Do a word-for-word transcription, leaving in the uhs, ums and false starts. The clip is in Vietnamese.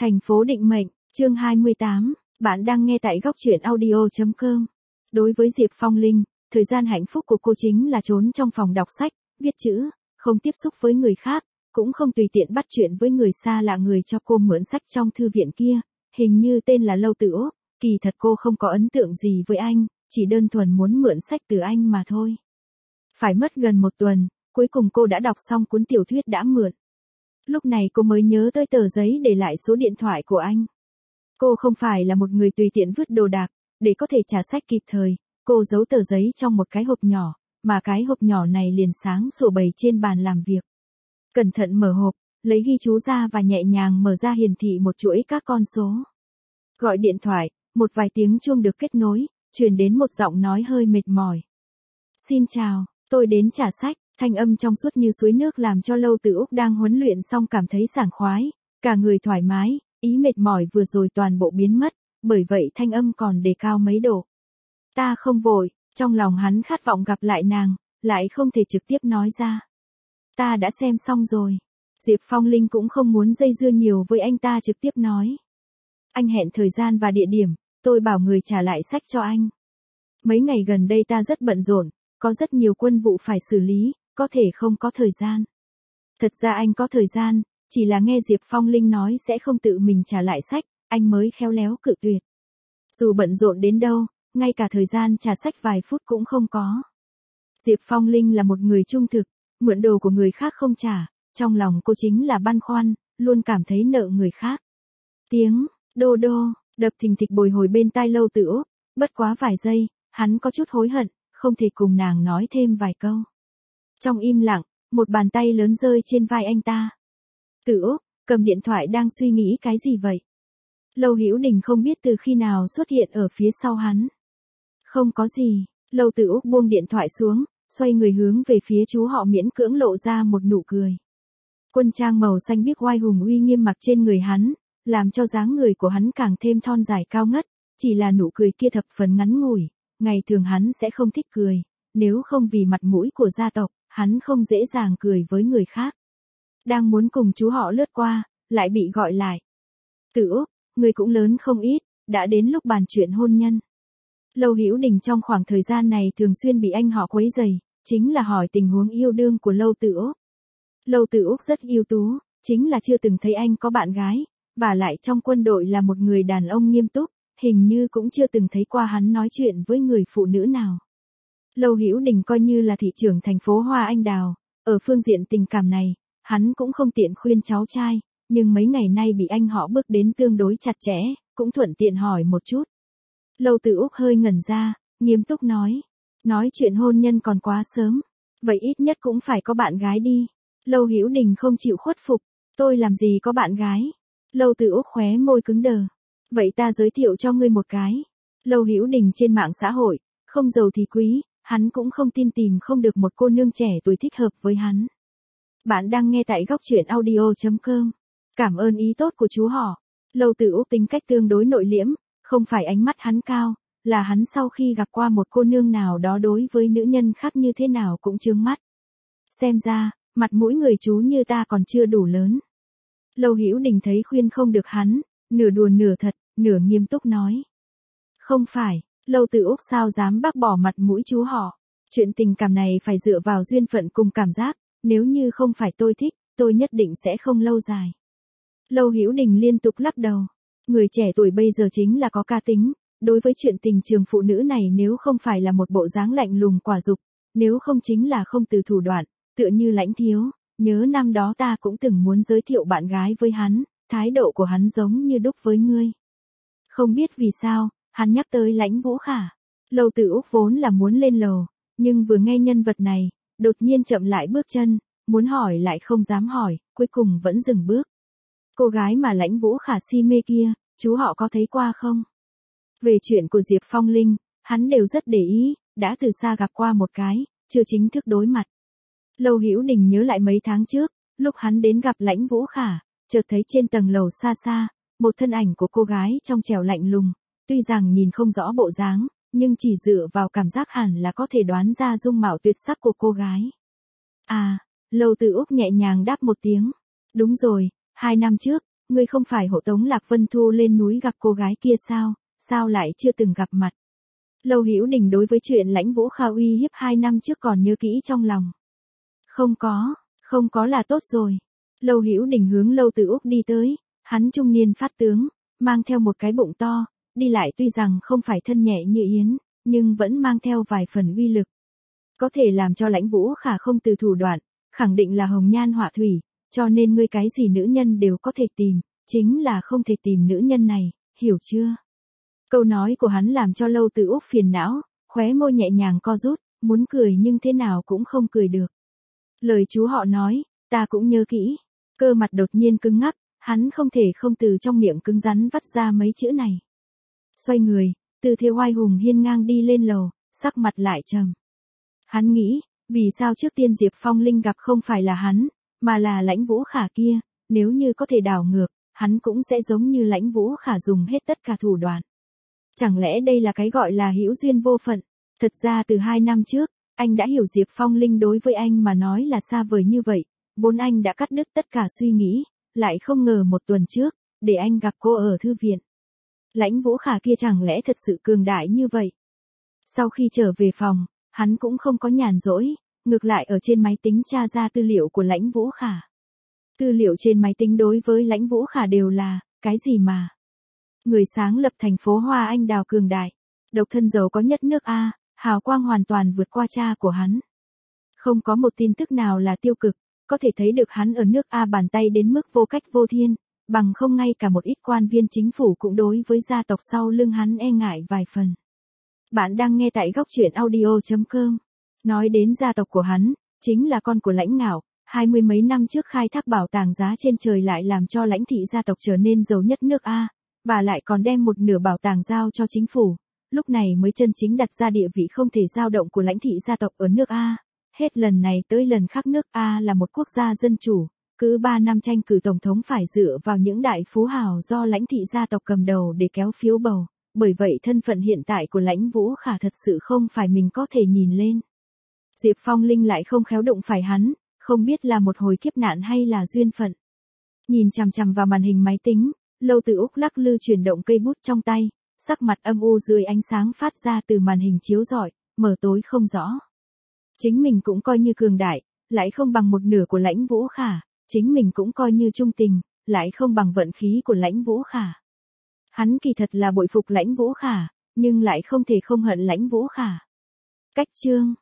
Thành phố định mệnh, chương hai mươi tám, bạn đang nghe tại góc truyện audio chấm com. Đối với Diệp Phong Linh, thời gian hạnh phúc của cô chính là trốn trong phòng đọc sách, viết chữ, không tiếp xúc với người khác, cũng không tùy tiện bắt chuyện với người xa lạ. Người cho cô mượn sách trong thư viện kia, hình như tên là Lâu Tử Úc, kỳ thật cô không có ấn tượng gì với anh, chỉ đơn thuần muốn mượn sách từ anh mà thôi. Phải mất gần một tuần, cuối cùng cô đã đọc xong cuốn tiểu thuyết đã mượn. Lúc này cô mới nhớ tới tờ giấy để lại số điện thoại của anh. Cô không phải là một người tùy tiện vứt đồ đạc, để có thể trả sách kịp thời, cô giấu tờ giấy trong một cái hộp nhỏ, mà cái hộp nhỏ này liền sáng sủa bày trên bàn làm việc. Cẩn thận mở hộp, lấy ghi chú ra và nhẹ nhàng mở ra, hiển thị một chuỗi các con số. Gọi điện thoại, một vài tiếng chuông được kết nối, truyền đến một giọng nói hơi mệt mỏi. Xin chào, tôi đến trả sách. Thanh âm trong suốt như suối nước làm cho Lâu Tử Úc đang huấn luyện xong cảm thấy sảng khoái, cả người thoải mái, ý mệt mỏi vừa rồi toàn bộ biến mất, bởi vậy thanh âm còn đề cao mấy độ. Ta không vội, trong lòng hắn khát vọng gặp lại nàng, lại không thể trực tiếp nói ra. Ta đã xem xong rồi. Diệp Phong Linh cũng không muốn dây dưa nhiều với anh ta, trực tiếp nói. Anh hẹn thời gian và địa điểm, tôi bảo người trả lại sách cho anh. Mấy ngày gần đây ta rất bận rộn, có rất nhiều quân vụ phải xử lý, có thể không có thời gian. Thật ra anh có thời gian, chỉ là nghe Diệp Phong Linh nói sẽ không tự mình trả lại sách, anh mới khéo léo cự tuyệt. Dù bận rộn đến đâu, ngay cả thời gian trả sách vài phút cũng không có. Diệp Phong Linh là một người trung thực, mượn đồ của người khác không trả, trong lòng cô chính là băn khoăn, luôn cảm thấy nợ người khác. Tiếng đô đô đập thình thịch bồi hồi bên tai Lâu Tử Úc, bất quá vài giây, hắn có chút hối hận, không thể cùng nàng nói thêm vài câu. Trong im lặng, một bàn tay lớn rơi trên vai anh ta. Tử Úc, cầm điện thoại đang suy nghĩ cái gì vậy? Lâu Hữu Đình không biết từ khi nào xuất hiện ở phía sau hắn. Không có gì, Lâu Tử Úc buông điện thoại xuống, xoay người hướng về phía chú họ, miễn cưỡng lộ ra một nụ cười. Quân trang màu xanh biếc oai hùng uy nghiêm mặc trên người hắn, làm cho dáng người của hắn càng thêm thon dài cao ngất, chỉ là nụ cười kia thập phần ngắn ngủi, ngày thường hắn sẽ không thích cười, nếu không vì mặt mũi của gia tộc, hắn không dễ dàng cười với người khác. Đang muốn cùng chú họ lướt qua, lại bị gọi lại. Tử Úc, người cũng lớn không ít, đã đến lúc bàn chuyện hôn nhân. Lâu Hữu Đình trong khoảng thời gian này thường xuyên bị anh họ quấy rầy, chính là hỏi tình huống yêu đương của Lâu Tử Úc. Lâu Tử Úc rất ưu tú, chính là chưa từng thấy anh có bạn gái, và lại trong quân đội là một người đàn ông nghiêm túc, hình như cũng chưa từng thấy qua hắn nói chuyện với người phụ nữ nào. Lâu Hữu Đình coi như là thị trưởng thành phố Hoa Anh Đào, ở phương diện tình cảm này, hắn cũng không tiện khuyên cháu trai, nhưng mấy ngày nay bị anh họ bước đến tương đối chặt chẽ, cũng thuận tiện hỏi một chút. Lâu Tử Úc hơi ngẩn ra, nghiêm túc nói, nói chuyện hôn nhân còn quá sớm, vậy ít nhất cũng phải có bạn gái đi. Lâu Hữu Đình không chịu khuất phục, tôi làm gì có bạn gái. Lâu Tử Úc khóe môi cứng đờ, vậy ta giới thiệu cho ngươi một cái. Lâu Hữu Đình trên mạng xã hội, không giàu thì quý. Hắn cũng không tin tìm không được một cô nương trẻ tuổi thích hợp với hắn. Bạn đang nghe tại góc truyện audio chấm com. Cảm ơn ý tốt của chú họ. Lâu Tử Úc tính cách tương đối nội liễm, không phải ánh mắt hắn cao, là hắn sau khi gặp qua một cô nương nào đó đối với nữ nhân khác như thế nào cũng chướng mắt. Xem ra, mặt mũi người chú như ta còn chưa đủ lớn. Lâu Hữu Đình thấy khuyên không được hắn, nửa đùa nửa thật, nửa nghiêm túc nói. Không phải. Lâu Tử Úc sao dám bác bỏ mặt mũi chú họ. Chuyện tình cảm này phải dựa vào duyên phận cùng cảm giác, nếu như không phải tôi thích, tôi nhất định sẽ không lâu dài. Lâu Hữu Đình liên tục lắc đầu. Người trẻ tuổi bây giờ chính là có ca tính, đối với chuyện tình trường phụ nữ này nếu không phải là một bộ dáng lạnh lùng quả dục, nếu không chính là không từ thủ đoạn, tựa như Lãnh Thiếu, nhớ năm đó ta cũng từng muốn giới thiệu bạn gái với hắn, thái độ của hắn giống như đúc với ngươi. Không biết vì sao, hắn nhắc tới Lãnh Vũ Khả. Lâu Tử Úc vốn là muốn lên lầu, nhưng vừa nghe nhân vật này, đột nhiên chậm lại bước chân, muốn hỏi lại không dám hỏi, cuối cùng vẫn dừng bước. Cô gái mà Lãnh Vũ Khả si mê kia, chú họ có thấy qua không? Về chuyện của Diệp Phong Linh, hắn đều rất để ý, đã từ xa gặp qua một cái, chưa chính thức đối mặt. Lâu Hữu Đình nhớ lại mấy tháng trước, lúc hắn đến gặp Lãnh Vũ Khả, chợt thấy trên tầng lầu xa xa, một thân ảnh của cô gái trong trẻo lạnh lùng. Tuy rằng nhìn không rõ bộ dáng, nhưng chỉ dựa vào cảm giác hẳn là có thể đoán ra dung mạo tuyệt sắc của cô gái. À, Lâu Tử Úc nhẹ nhàng đáp một tiếng. Đúng rồi, hai năm trước, ngươi không phải hộ tống Lạc Vân Thu lên núi gặp cô gái kia sao, sao lại chưa từng gặp mặt. Lâu Hữu Đình đối với chuyện Lãnh Vũ Kha uy hiếp hai năm trước còn nhớ kỹ trong lòng. Không có, không có là tốt rồi. Lâu Hữu Đình hướng Lâu Tử Úc đi tới, hắn trung niên phát tướng, mang theo một cái bụng to, đi lại tuy rằng không phải thân nhẹ như yến, nhưng vẫn mang theo vài phần uy lực. Có thể làm cho Lãnh Vũ Khả không từ thủ đoạn, khẳng định là hồng nhan họa thủy, cho nên ngươi cái gì nữ nhân đều có thể tìm, chính là không thể tìm nữ nhân này, hiểu chưa? Câu nói của hắn làm cho Lâu Tử Úc phiền não, khóe môi nhẹ nhàng co rút, muốn cười nhưng thế nào cũng không cười được. Lời chú họ nói, ta cũng nhớ kỹ. Cơ mặt đột nhiên cứng ngắc, hắn không thể không từ trong miệng cứng rắn vắt ra mấy chữ này. Xoay người, Từ Thế oai hùng hiên ngang đi lên lầu, sắc mặt lại trầm. Hắn nghĩ, vì sao trước tiên Diệp Phong Linh gặp không phải là hắn, mà là Lãnh Vũ Khả kia, nếu như có thể đảo ngược, hắn cũng sẽ giống như Lãnh Vũ Khả dùng hết tất cả thủ đoạn. Chẳng lẽ đây là cái gọi là hữu duyên vô phận? Thật ra từ hai năm trước, anh đã hiểu Diệp Phong Linh đối với anh mà nói là xa vời như vậy, vốn anh đã cắt đứt tất cả suy nghĩ, lại không ngờ một tuần trước, để anh gặp cô ở thư viện. Lãnh Vũ Khả kia chẳng lẽ thật sự cường đại như vậy? Sau khi trở về phòng, hắn cũng không có nhàn rỗi, ngược lại ở trên máy tính tra ra tư liệu của Lãnh Vũ Khả. Tư liệu trên máy tính đối với Lãnh Vũ Khả đều là, cái gì mà? Người sáng lập thành phố Hoa Anh Đào cường đại, độc thân giàu có nhất nước A, hào quang hoàn toàn vượt qua cha của hắn. Không có một tin tức nào là tiêu cực, có thể thấy được hắn ở nước A bàn tay đến mức vô cách vô thiên, bằng không ngay cả một ít quan viên chính phủ cũng đối với gia tộc sau lưng hắn e ngại vài phần. Bạn đang nghe tại góc truyện audio chấm com. Nói đến gia tộc của hắn, chính là con của Lãnh Ngạo, hai mươi mấy năm trước khai thác bảo tàng giá trên trời lại làm cho Lãnh thị gia tộc trở nên giàu nhất nước A, và lại còn đem một nửa bảo tàng giao cho chính phủ, lúc này mới chân chính đặt ra địa vị không thể dao động của Lãnh thị gia tộc ở nước A. Hết lần này tới lần khác nước A là một quốc gia dân chủ, cứ ba năm tranh cử tổng thống phải dựa vào những đại phú hào do Lãnh thị gia tộc cầm đầu để kéo phiếu bầu, bởi vậy thân phận hiện tại của Lãnh Vũ Khả thật sự không phải mình có thể nhìn lên. Diệp Phong Linh lại không khéo đụng phải hắn, không biết là một hồi kiếp nạn hay là duyên phận. Nhìn chằm chằm vào màn hình máy tính, Lâu Tử Úc lắc lư chuyển động cây bút trong tay, sắc mặt âm u dưới ánh sáng phát ra từ màn hình chiếu rọi, mờ tối không rõ. Chính mình cũng coi như cường đại, lại không bằng một nửa của Lãnh Vũ Khả, chính mình cũng coi như trung tình, lại không bằng vận khí của Lãnh Vũ Khả. Hắn kỳ thật là bội phục Lãnh Vũ Khả, nhưng lại không thể không hận Lãnh Vũ Khả. Cách chương